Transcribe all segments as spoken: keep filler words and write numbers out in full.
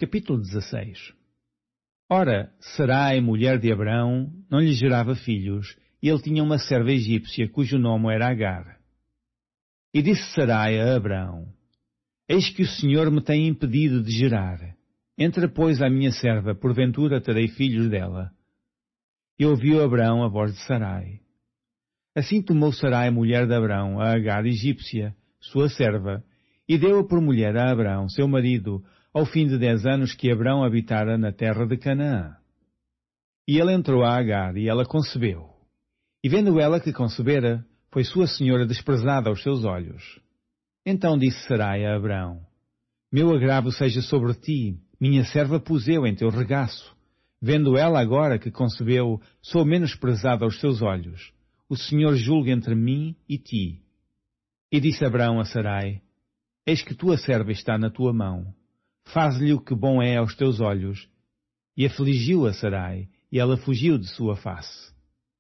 Capítulo dezesseis. Ora, Sarai, mulher de Abrão, não lhe gerava filhos, e ele tinha uma serva egípcia, cujo nome era Agar. E disse Sarai a Abrão: Eis que o Senhor me tem impedido de gerar. Entra, pois, à minha serva, porventura terei filhos dela. E ouviu Abrão a voz de Sarai. Assim tomou Sarai, mulher de Abrão, a Agar egípcia, sua serva, e deu-a por mulher a Abrão, seu marido, ao fim de dez anos que Abrão habitara na terra de Canaã. E ele entrou a Agar, e ela concebeu. E vendo ela que concebera, foi sua senhora desprezada aos seus olhos. Então disse Sarai a Abrão: Meu agravo seja sobre ti, minha serva pus eu em teu regaço. Vendo ela agora que concebeu, sou menosprezada aos seus olhos. O Senhor julgue entre mim e ti. E disse Abrão a Sarai: Eis que tua serva está na tua mão. Faz-lhe o que bom é aos teus olhos. E afligiu a Sarai, e ela fugiu de sua face.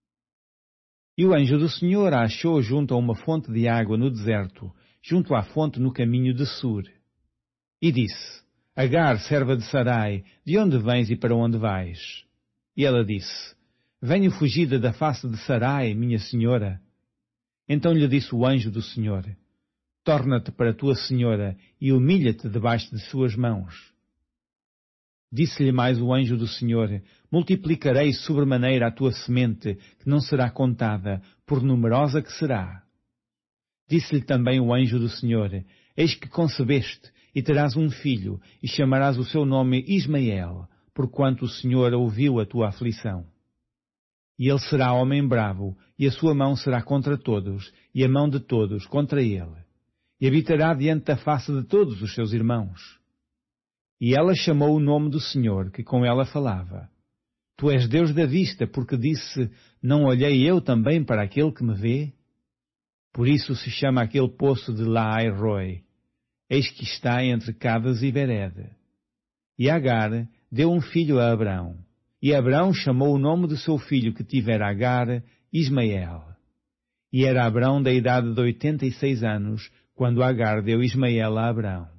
E o anjo do Senhor a achou junto a uma fonte de água no deserto, junto à fonte no caminho de Sur. E disse: Agar, serva de Sarai, de onde vens e para onde vais? E ela disse: Venho fugida da face de Sarai, minha senhora. Então lhe disse o anjo do Senhor: Torna-te para tua senhora e humilha-te debaixo de suas mãos. Disse-lhe mais o anjo do Senhor: Multiplicarei sobremaneira a tua semente, que não será contada, por numerosa que será. Disse-lhe também o anjo do Senhor: Eis que concebeste, e terás um filho, e chamarás o seu nome Ismael, porquanto o Senhor ouviu a tua aflição. E ele será homem bravo, e a sua mão será contra todos, e a mão de todos contra ele. E habitará diante da face de todos os seus irmãos. E ela chamou o nome do Senhor, que com ela falava. Tu és Deus da vista, porque disse: Não olhei eu também para aquele que me vê? Por isso se chama aquele poço de Laai-roi. Eis que está entre Cades e Bered. E Agar deu um filho a Abrão. E Abrão chamou o nome do seu filho que tivera Agar, Ismael. E era Abrão da idade de oitenta e seis anos, quando Agar deu Ismael a Abrão.